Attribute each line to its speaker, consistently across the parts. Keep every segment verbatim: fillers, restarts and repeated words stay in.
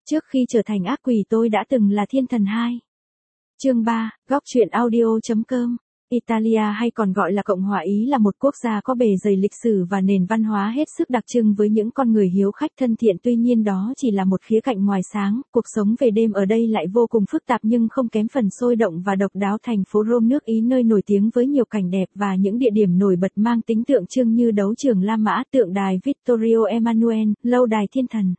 Speaker 1: Trước khi trở thành ác quỷ tôi đã từng là thiên thần hai. Chương ba, góc truyện audio.com. Italia hay còn gọi là Cộng hòa Ý là một quốc gia có bề dày lịch sử và nền văn hóa hết sức đặc trưng với những con người hiếu khách thân thiện, tuy nhiên đó chỉ là một khía cạnh ngoài sáng, cuộc sống về đêm ở đây lại vô cùng phức tạp nhưng không kém phần sôi động và độc đáo. Thành phố Rome nước Ý nơi nổi tiếng với nhiều cảnh đẹp và những địa điểm nổi bật mang tính tượng trưng như đấu trường La Mã, tượng đài Vittorio Emanuele, lâu đài thiên thần.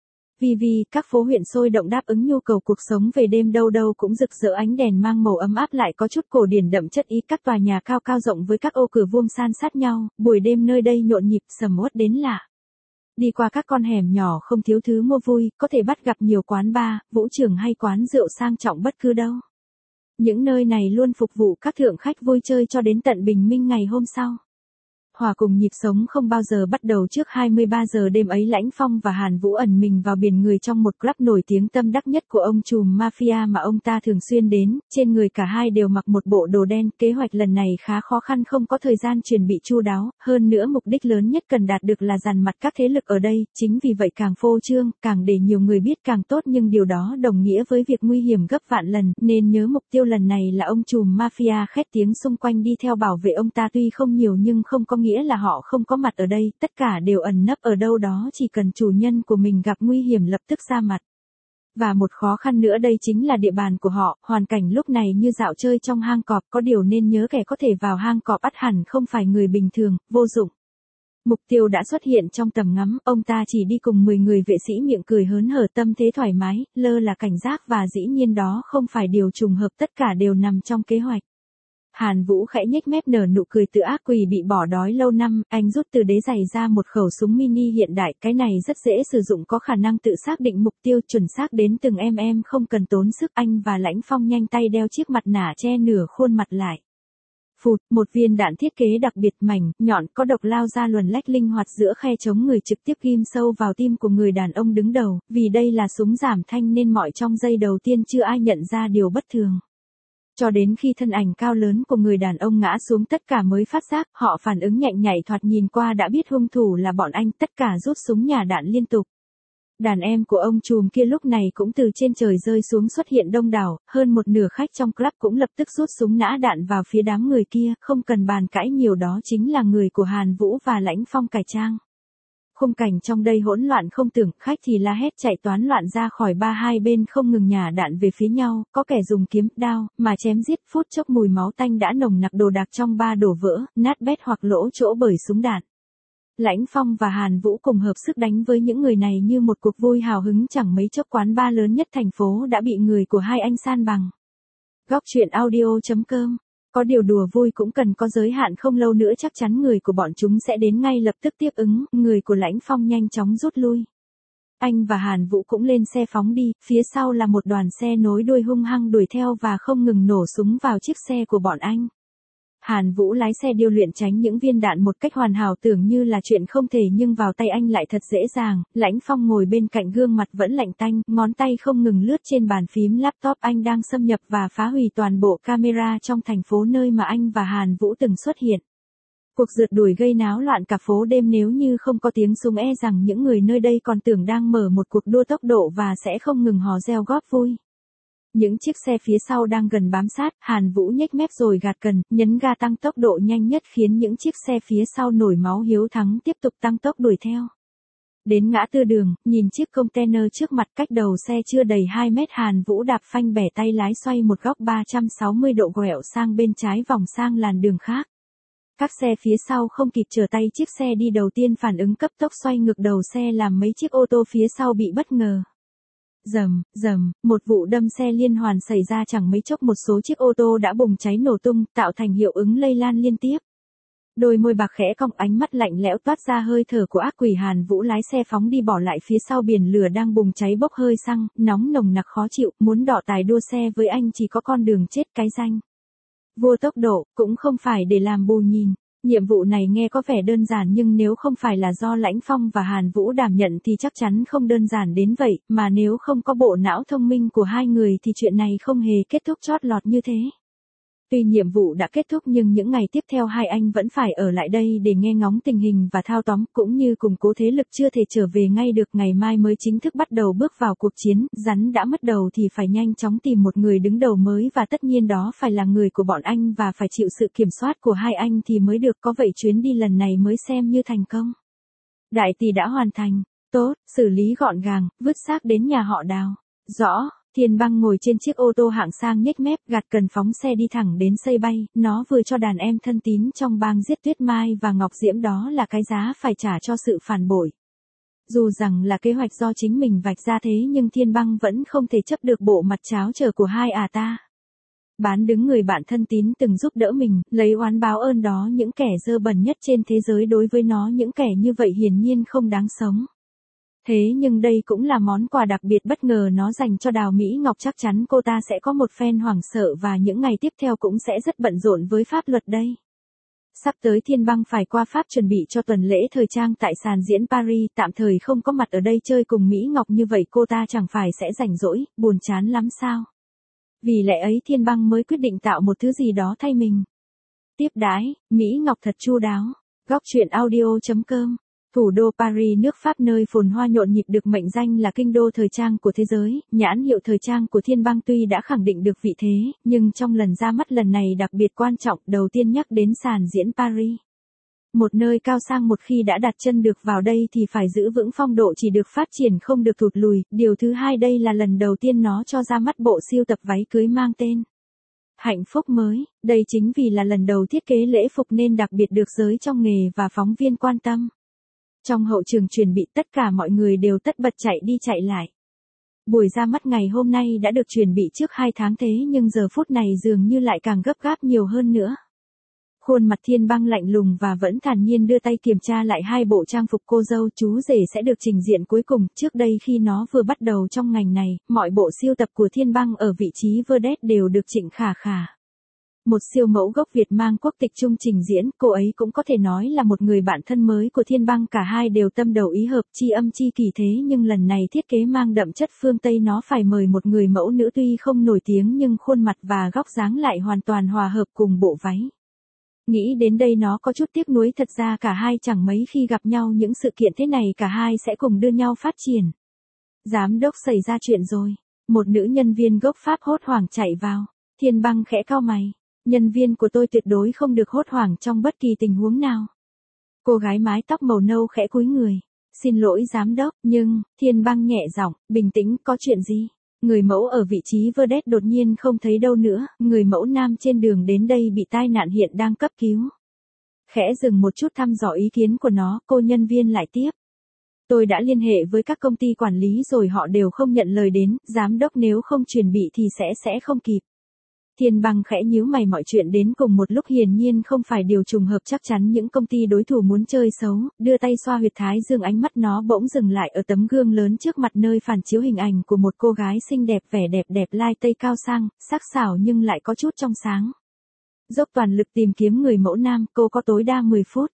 Speaker 1: Vì vì các phố huyện sôi động đáp ứng nhu cầu cuộc sống về đêm, đâu đâu cũng rực rỡ ánh đèn mang màu ấm áp lại có chút cổ điển đậm chất Ý, các tòa nhà cao cao rộng với các ô cửa vuông san sát nhau, buổi đêm nơi đây nhộn nhịp sầm uất đến lạ. Đi qua các con hẻm nhỏ không thiếu thứ mua vui, có thể bắt gặp nhiều quán bar, vũ trường hay quán rượu sang trọng bất cứ đâu. Những nơi này luôn phục vụ các thượng khách vui chơi cho đến tận bình minh ngày hôm sau. Hòa cùng nhịp sống không bao giờ bắt đầu trước hai mươi ba giờ đêm ấy, Lãnh Phong và Hàn Vũ ẩn mình vào biển người trong một club nổi tiếng tâm đắc nhất của ông trùm mafia mà ông ta thường xuyên đến. Trên người cả hai đều mặc một bộ đồ đen. Kế hoạch lần này khá khó khăn, không có thời gian chuẩn bị chu đáo, hơn nữa mục đích lớn nhất cần đạt được là dằn mặt các thế lực ở đây. Chính vì vậy càng phô trương, càng để nhiều người biết càng tốt, nhưng điều đó đồng nghĩa với việc nguy hiểm gấp vạn lần, nên nhớ mục tiêu lần này là ông trùm mafia. Khét tiếng xung quanh đi theo bảo vệ ông ta tuy không nhiều nhưng không có nghĩa là họ không có mặt ở đây, tất cả đều ẩn nấp ở đâu đó, chỉ cần chủ nhân của mình gặp nguy hiểm lập tức ra mặt. Và một khó khăn nữa đây chính là địa bàn của họ, hoàn cảnh lúc này như dạo chơi trong hang cọp, có điều nên nhớ kẻ có thể vào hang cọp ắt hẳn không phải người bình thường, vô dụng. Mục tiêu đã xuất hiện trong tầm ngắm, ông ta chỉ đi cùng mười người vệ sĩ miệng cười hớn hở, tâm thế thoải mái, lơ là cảnh giác và dĩ nhiên đó không phải điều trùng hợp, tất cả đều nằm trong kế hoạch. Hàn Vũ khẽ nhếch mép nở nụ cười, tự ác quỷ bị bỏ đói lâu năm, anh rút từ đế giày ra một khẩu súng mini hiện đại, cái này rất dễ sử dụng, có khả năng tự xác định mục tiêu chuẩn xác đến từng em em không cần tốn sức. Anh và Lãnh Phong nhanh tay đeo chiếc mặt nạ che nửa khuôn mặt lại. Phụt, một viên đạn thiết kế đặc biệt mảnh, nhọn, có độc lao ra luồn lách linh hoạt giữa khe chống người, trực tiếp ghim sâu vào tim của người đàn ông đứng đầu. Vì đây là súng giảm thanh nên mọi trong giây đầu tiên chưa ai nhận ra điều bất thường. Cho đến khi thân ảnh cao lớn của người đàn ông ngã xuống tất cả mới phát giác, họ phản ứng nhanh nhạy, thoạt nhìn qua đã biết hung thủ là bọn anh, tất cả rút súng nhả đạn liên tục. Đàn em của ông trùm kia lúc này cũng từ trên trời rơi xuống, xuất hiện đông đảo, hơn một nửa khách trong club cũng lập tức rút súng nã đạn vào phía đám người kia, không cần bàn cãi nhiều, đó chính là người của Hàn Vũ và Lãnh Phong cải trang. Khung cảnh trong đây hỗn loạn không tưởng, khách thì la hét chạy toán loạn ra khỏi ba, hai bên không ngừng nhả đạn về phía nhau, có kẻ dùng kiếm, đao, mà chém giết, phút chốc mùi máu tanh đã nồng nặc, đồ đạc trong ba đổ vỡ, nát bét hoặc lỗ chỗ bởi súng đạn. Lãnh Phong và Hàn Vũ cùng hợp sức đánh với những người này như một cuộc vui hào hứng, chẳng mấy chốc quán bar lớn nhất thành phố đã bị người của hai anh san bằng. Góc truyện audio.com. Có điều đùa vui cũng cần có giới hạn, không lâu nữa chắc chắn người của bọn chúng sẽ đến ngay lập tức tiếp ứng. Người của Lãnh Phong nhanh chóng rút lui. Anh và Hàn Vũ cũng lên xe phóng đi, phía sau là một đoàn xe nối đuôi hung hăng đuổi theo và không ngừng nổ súng vào chiếc xe của bọn anh. Hàn Vũ lái xe điêu luyện tránh những viên đạn một cách hoàn hảo, tưởng như là chuyện không thể nhưng vào tay anh lại thật dễ dàng. Lãnh Phong ngồi bên cạnh gương mặt vẫn lạnh tanh, ngón tay không ngừng lướt trên bàn phím laptop, anh đang xâm nhập và phá hủy toàn bộ camera trong thành phố nơi mà anh và Hàn Vũ từng xuất hiện. Cuộc rượt đuổi gây náo loạn cả phố đêm, nếu như không có tiếng súng e rằng những người nơi đây còn tưởng đang mở một cuộc đua tốc độ và sẽ không ngừng hò reo góp vui. Những chiếc xe phía sau đang gần bám sát, Hàn Vũ nhếch mép rồi gạt cần, nhấn ga tăng tốc độ nhanh nhất khiến những chiếc xe phía sau nổi máu hiếu thắng tiếp tục tăng tốc đuổi theo. Đến ngã tư đường, nhìn chiếc container trước mặt cách đầu xe chưa đầy hai mét, Hàn Vũ đạp phanh bẻ tay lái xoay một góc ba trăm sáu mươi độ quẹo sang bên trái vòng sang làn đường khác. Các xe phía sau không kịp trở tay, chiếc xe đi đầu tiên phản ứng cấp tốc xoay ngược đầu xe làm mấy chiếc ô tô phía sau bị bất ngờ. Rầm, rầm, một vụ đâm xe liên hoàn xảy ra, chẳng mấy chốc một số chiếc ô tô đã bùng cháy nổ tung, tạo thành hiệu ứng lây lan liên tiếp. Đôi môi bạc khẽ cong, ánh mắt lạnh lẽo toát ra hơi thở của ác quỷ. Hàn Vũ lái xe phóng đi, bỏ lại phía sau biển lửa đang bùng cháy bốc hơi xăng, nóng nồng nặc khó chịu, muốn đọ tài đua xe với anh chỉ có con đường chết, cái danh vua tốc độ, cũng không phải để làm bù nhìn. Nhiệm vụ này nghe có vẻ đơn giản nhưng nếu không phải là do Lãnh Phong và Hàn Vũ đảm nhận thì chắc chắn không đơn giản đến vậy, mà nếu không có bộ não thông minh của hai người thì chuyện này không hề kết thúc chót lọt như thế. Tuy nhiệm vụ đã kết thúc nhưng những ngày tiếp theo hai anh vẫn phải ở lại đây để nghe ngóng tình hình và thao tóm cũng như củng cố thế lực chưa thể trở về ngay được, ngày mai mới chính thức bắt đầu bước vào cuộc chiến, rắn đã mất đầu thì phải nhanh chóng tìm một người đứng đầu mới và tất nhiên đó phải là người của bọn anh và phải chịu sự kiểm soát của hai anh thì mới được, có vậy chuyến đi lần này mới xem như thành công. Đại tỷ đã hoàn thành, tốt, xử lý gọn gàng, vứt xác đến nhà họ Đào. Rõ. Thiên Băng ngồi trên chiếc ô tô hạng sang nhếch mép gạt cần phóng xe đi thẳng đến Xây Bay, nó vừa cho đàn em thân tín trong bang giết Tuyết Mai và Ngọc Diễm, đó là cái giá phải trả cho sự phản bội. Dù rằng là kế hoạch do chính mình vạch ra thế nhưng Thiên Băng vẫn không thể chấp được bộ mặt tráo trở của hai à ta. Bán đứng người bạn thân tín từng giúp đỡ mình, lấy oán báo ơn đó, những kẻ dơ bẩn nhất trên thế giới đối với nó, những kẻ như vậy hiển nhiên không đáng sống. Thế nhưng đây cũng là món quà đặc biệt bất ngờ nó dành cho Đào Mỹ Ngọc, chắc chắn cô ta sẽ có một phen hoảng sợ và những ngày tiếp theo cũng sẽ rất bận rộn với pháp luật đây. Sắp tới Thiên Băng phải qua Pháp chuẩn bị cho tuần lễ thời trang tại sàn diễn Paris, tạm thời không có mặt ở đây chơi cùng Mỹ Ngọc như vậy cô ta chẳng phải sẽ rảnh rỗi, buồn chán lắm sao? Vì lẽ ấy Thiên Băng mới quyết định tạo một thứ gì đó thay mình. Tiếp đãi, Mỹ Ngọc thật chu đáo. Góc truyện audio chấm com. Thủ đô Paris, nước Pháp, nơi phồn hoa nhộn nhịp, được mệnh danh là kinh đô thời trang của thế giới, nhãn hiệu thời trang của Thiên Băng tuy đã khẳng định được vị thế, nhưng trong lần ra mắt lần này đặc biệt quan trọng, đầu tiên nhắc đến sàn diễn Paris. Một nơi cao sang, một khi đã đặt chân được vào đây thì phải giữ vững phong độ, chỉ được phát triển không được thụt lùi. Điều thứ hai, đây là lần đầu tiên nó cho ra mắt bộ siêu tập váy cưới mang tên Hạnh Phúc mới, đây chính vì là lần đầu thiết kế lễ phục nên đặc biệt được giới trong nghề và phóng viên quan tâm. Trong hậu trường chuẩn bị tất cả mọi người đều tất bật chạy đi chạy lại. Buổi ra mắt ngày hôm nay đã được chuẩn bị trước hai tháng thế nhưng giờ phút này dường như lại càng gấp gáp nhiều hơn nữa. Khuôn mặt Thiên Băng lạnh lùng và vẫn thản nhiên đưa tay kiểm tra lại hai bộ trang phục cô dâu chú rể sẽ được trình diện cuối cùng. Trước đây khi nó vừa bắt đầu trong ngành này, mọi bộ siêu tập của Thiên Băng ở vị trí vedette đều được Trịnh Khả Khả, một siêu mẫu gốc Việt mang quốc tịch Trung trình diễn, cô ấy cũng có thể nói là một người bạn thân mới của Thiên Băng, cả hai đều tâm đầu ý hợp, chi âm chi kỳ thế nhưng lần này thiết kế mang đậm chất phương Tây, nó phải mời một người mẫu nữ tuy không nổi tiếng nhưng khuôn mặt và góc dáng lại hoàn toàn hòa hợp cùng bộ váy. Nghĩ đến đây nó có chút tiếc nuối, thật ra cả hai chẳng mấy khi gặp nhau, những sự kiện thế này cả hai sẽ cùng đưa nhau phát triển. Giám đốc, xảy ra chuyện rồi. Một nữ nhân viên gốc Pháp hốt hoảng chạy vào. Thiên Băng khẽ cau mày. Nhân viên của tôi tuyệt đối không được hốt hoảng trong bất kỳ tình huống nào. Cô gái mái tóc màu nâu khẽ cúi người. Xin lỗi giám đốc, nhưng, Thiên Băng nhẹ giọng, bình tĩnh, có chuyện gì? Người mẫu ở vị trí vedette đột nhiên không thấy đâu nữa, người mẫu nam trên đường đến đây bị tai nạn, hiện đang cấp cứu. Khẽ dừng một chút thăm dò ý kiến của nó, cô nhân viên lại tiếp. Tôi đã liên hệ với các công ty quản lý rồi, họ đều không nhận lời đến, giám đốc nếu không chuẩn bị thì sẽ sẽ không kịp. Thiên Băng khẽ nhíu mày, mọi chuyện đến cùng một lúc hiển nhiên không phải điều trùng hợp, chắc chắn những công ty đối thủ muốn chơi xấu, đưa tay xoa huyệt thái dương, ánh mắt nó bỗng dừng lại ở tấm gương lớn trước mặt nơi phản chiếu hình ảnh của một cô gái xinh đẹp, vẻ đẹp đẹp lai tây cao sang, sắc sảo nhưng lại có chút trong sáng. Dốc toàn lực tìm kiếm người mẫu nam, cô có tối đa mười phút.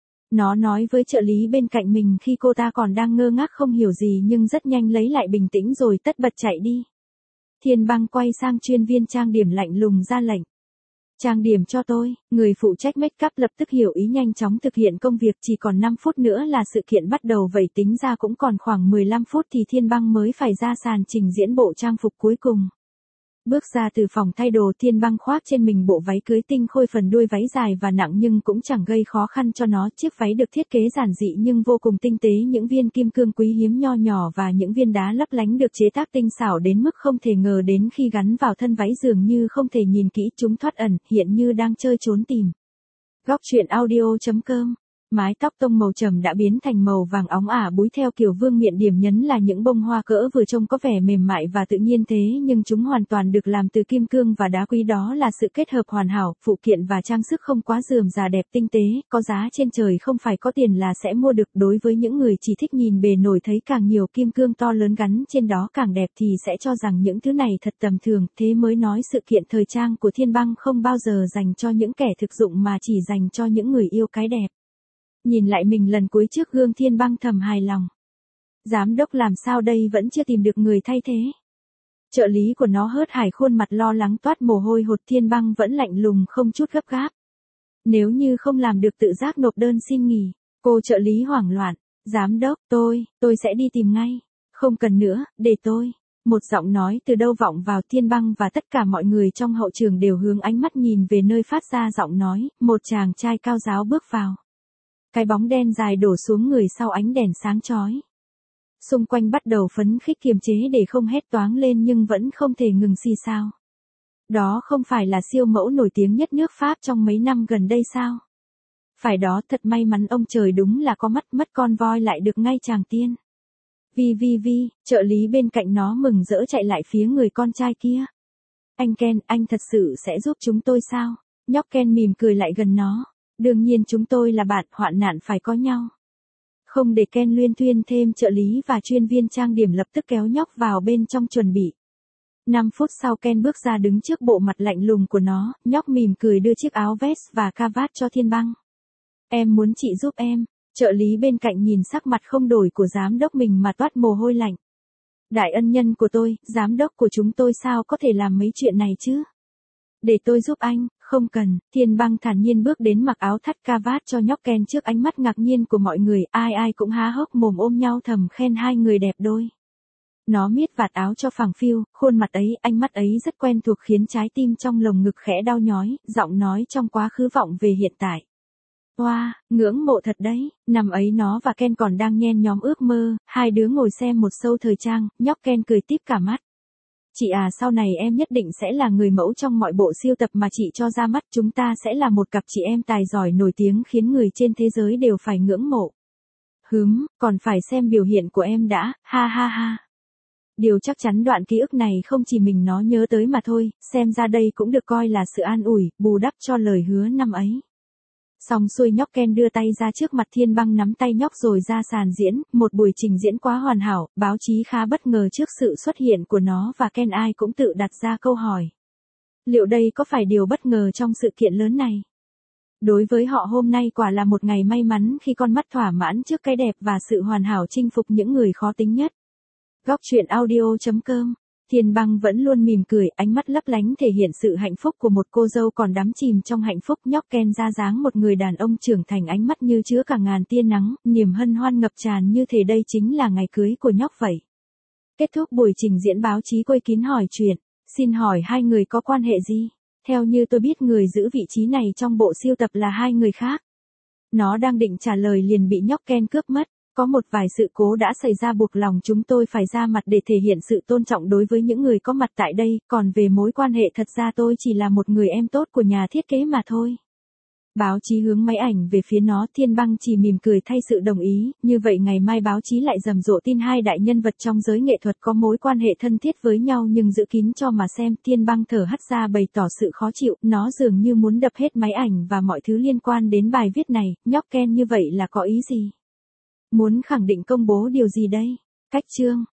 Speaker 1: Nó nói với trợ lý bên cạnh mình khi cô ta còn đang ngơ ngác không hiểu gì nhưng rất nhanh lấy lại bình tĩnh rồi tất bật chạy đi. Thiên Băng quay sang chuyên viên trang điểm lạnh lùng ra lệnh. Trang điểm cho tôi, người phụ trách make up lập tức hiểu ý, nhanh chóng thực hiện công việc, chỉ còn năm phút nữa là sự kiện bắt đầu, vậy tính ra cũng còn khoảng mười lăm phút thì Thiên Băng mới phải ra sàn trình diễn bộ trang phục cuối cùng. Bước ra từ phòng thay đồ, Thiên Băng khoác trên mình bộ váy cưới tinh khôi, phần đuôi váy dài và nặng nhưng cũng chẳng gây khó khăn cho nó, chiếc váy được thiết kế giản dị nhưng vô cùng tinh tế, những viên kim cương quý hiếm nho nhỏ và những viên đá lấp lánh được chế tác tinh xảo đến mức không thể ngờ đến, khi gắn vào thân váy dường như không thể nhìn kỹ chúng thoát ẩn, hiện như đang chơi trốn tìm. Góc truyện audio chấm com. Mái tóc tông màu trầm đã biến thành màu vàng óng ả búi theo kiểu vương miện, điểm nhấn là những bông hoa cỡ vừa trông có vẻ mềm mại và tự nhiên thế nhưng chúng hoàn toàn được làm từ kim cương và đá quý, đó là sự kết hợp hoàn hảo, phụ kiện và trang sức không quá rườm rà, đẹp tinh tế, có giá trên trời, không phải có tiền là sẽ mua được. Đối với những người chỉ thích nhìn bề nổi, thấy càng nhiều kim cương to lớn gắn trên đó càng đẹp thì sẽ cho rằng những thứ này thật tầm thường, thế mới nói sự kiện thời trang của Thiên Băng không bao giờ dành cho những kẻ thực dụng mà chỉ dành cho những người yêu cái đẹp. Nhìn lại mình lần cuối trước gương, Thiên Băng thầm hài lòng. Giám đốc làm sao đây, vẫn chưa tìm được người thay thế. Trợ lý của nó hớt hải khuôn mặt lo lắng toát mồ hôi hột. Thiên Băng vẫn lạnh lùng không chút gấp gáp. Nếu như không làm được tự giác nộp đơn xin nghỉ. Cô trợ lý hoảng loạn. Giám đốc, tôi, tôi sẽ đi tìm ngay. Không cần nữa, để tôi. Một giọng nói từ đâu vọng vào. Thiên Băng và tất cả mọi người trong hậu trường đều hướng ánh mắt nhìn về nơi phát ra giọng nói. Một chàng trai cao ráo bước vào. Cái bóng đen dài đổ xuống người sau ánh đèn sáng chói. Xung quanh bắt đầu phấn khích kiềm chế để không hét toáng lên nhưng vẫn không thể ngừng xì xào. Đó không phải là siêu mẫu nổi tiếng nhất nước Pháp trong mấy năm gần đây sao? Phải đó, thật may mắn ông trời, đúng là có mắt, mất con voi lại được ngay chàng tiên. Vi vi vi, trợ lý bên cạnh nó mừng rỡ chạy lại phía người con trai kia. Anh Ken, anh thật sự sẽ giúp chúng tôi sao? Nhóc Ken mỉm cười lại gần nó. Đương nhiên chúng tôi là bạn, hoạn nạn phải có nhau. Không để Ken luyên thuyên thêm, trợ lý và chuyên viên trang điểm lập tức kéo nhóc vào bên trong chuẩn bị. năm phút sau Ken bước ra đứng trước bộ mặt lạnh lùng của nó, nhóc mỉm cười đưa chiếc áo vest và cravat cho Thiên Băng. Em muốn chị giúp em. Trợ lý bên cạnh nhìn sắc mặt không đổi của giám đốc mình mà toát mồ hôi lạnh. Đại ân nhân của tôi, giám đốc của chúng tôi sao có thể làm mấy chuyện này chứ? Để tôi giúp anh. Không cần. Thiên Băng thản nhiên bước đến mặc áo thắt cravat cho nhóc Ken trước ánh mắt ngạc nhiên của mọi người. Ai ai cũng há hốc mồm ôm nhau thầm khen hai người đẹp đôi. Nó miết vạt áo cho phẳng phiu, khuôn mặt ấy, ánh mắt ấy rất quen thuộc khiến trái tim trong lồng ngực khẽ đau nhói, giọng nói trong quá khứ vọng về hiện tại. Oa, wow, ngưỡng mộ thật đấy. Năm ấy nó và Ken còn đang nhen nhóm ước mơ, hai đứa ngồi xem một show thời trang, nhóc Ken cười tít cả mắt. Chị à, sau này em nhất định sẽ là người mẫu trong mọi bộ siêu tập mà chị cho ra mắt, chúng ta sẽ là một cặp chị em tài giỏi nổi tiếng khiến người trên thế giới đều phải ngưỡng mộ. Hứm, còn phải xem biểu hiện của em đã, ha ha ha. Điều chắc chắn đoạn ký ức này không chỉ mình nó nhớ tới mà thôi, xem ra đây cũng được coi là sự an ủi, bù đắp cho lời hứa năm ấy. Xong xuôi nhóc Ken đưa tay ra trước mặt Thiên Băng nắm tay nhóc rồi ra sàn diễn, một buổi trình diễn quá hoàn hảo, báo chí khá bất ngờ trước sự xuất hiện của nó và Ken ai cũng tự đặt ra câu hỏi. Liệu đây có phải điều bất ngờ trong sự kiện lớn này? Đối với họ hôm nay quả là một ngày may mắn khi con mắt thỏa mãn trước cái đẹp và sự hoàn hảo chinh phục những người khó tính nhất. Góc truyện audio chấm com. Thiên Băng vẫn luôn mỉm cười, ánh mắt lấp lánh thể hiện sự hạnh phúc của một cô dâu còn đắm chìm trong hạnh phúc. Nhóc Ken ra dáng một người đàn ông trưởng thành, ánh mắt như chứa cả ngàn tia nắng, niềm hân hoan ngập tràn như thể đây chính là ngày cưới của nhóc vậy. Kết thúc buổi trình diễn, báo chí quây kín hỏi chuyện. Xin hỏi hai người có quan hệ gì? Theo như tôi biết người giữ vị trí này trong bộ siêu tập là hai người khác. Nó đang định trả lời liền bị nhóc Ken cướp mất. Có một vài sự cố đã xảy ra buộc lòng chúng tôi phải ra mặt để thể hiện sự tôn trọng đối với những người có mặt tại đây, còn về mối quan hệ thật ra tôi chỉ là một người em tốt của nhà thiết kế mà thôi. Báo chí hướng máy ảnh về phía nó, Thiên Băng chỉ mỉm cười thay sự đồng ý, như vậy ngày mai báo chí lại rầm rộ tin hai đại nhân vật trong giới nghệ thuật có mối quan hệ thân thiết với nhau nhưng giữ kín cho mà xem. Thiên Băng thở hắt ra bày tỏ sự khó chịu, nó dường như muốn đập hết máy ảnh và mọi thứ liên quan đến bài viết này. Nhóc Ken như vậy là có ý gì? Muốn khẳng định công bố điều gì đây? Cách chương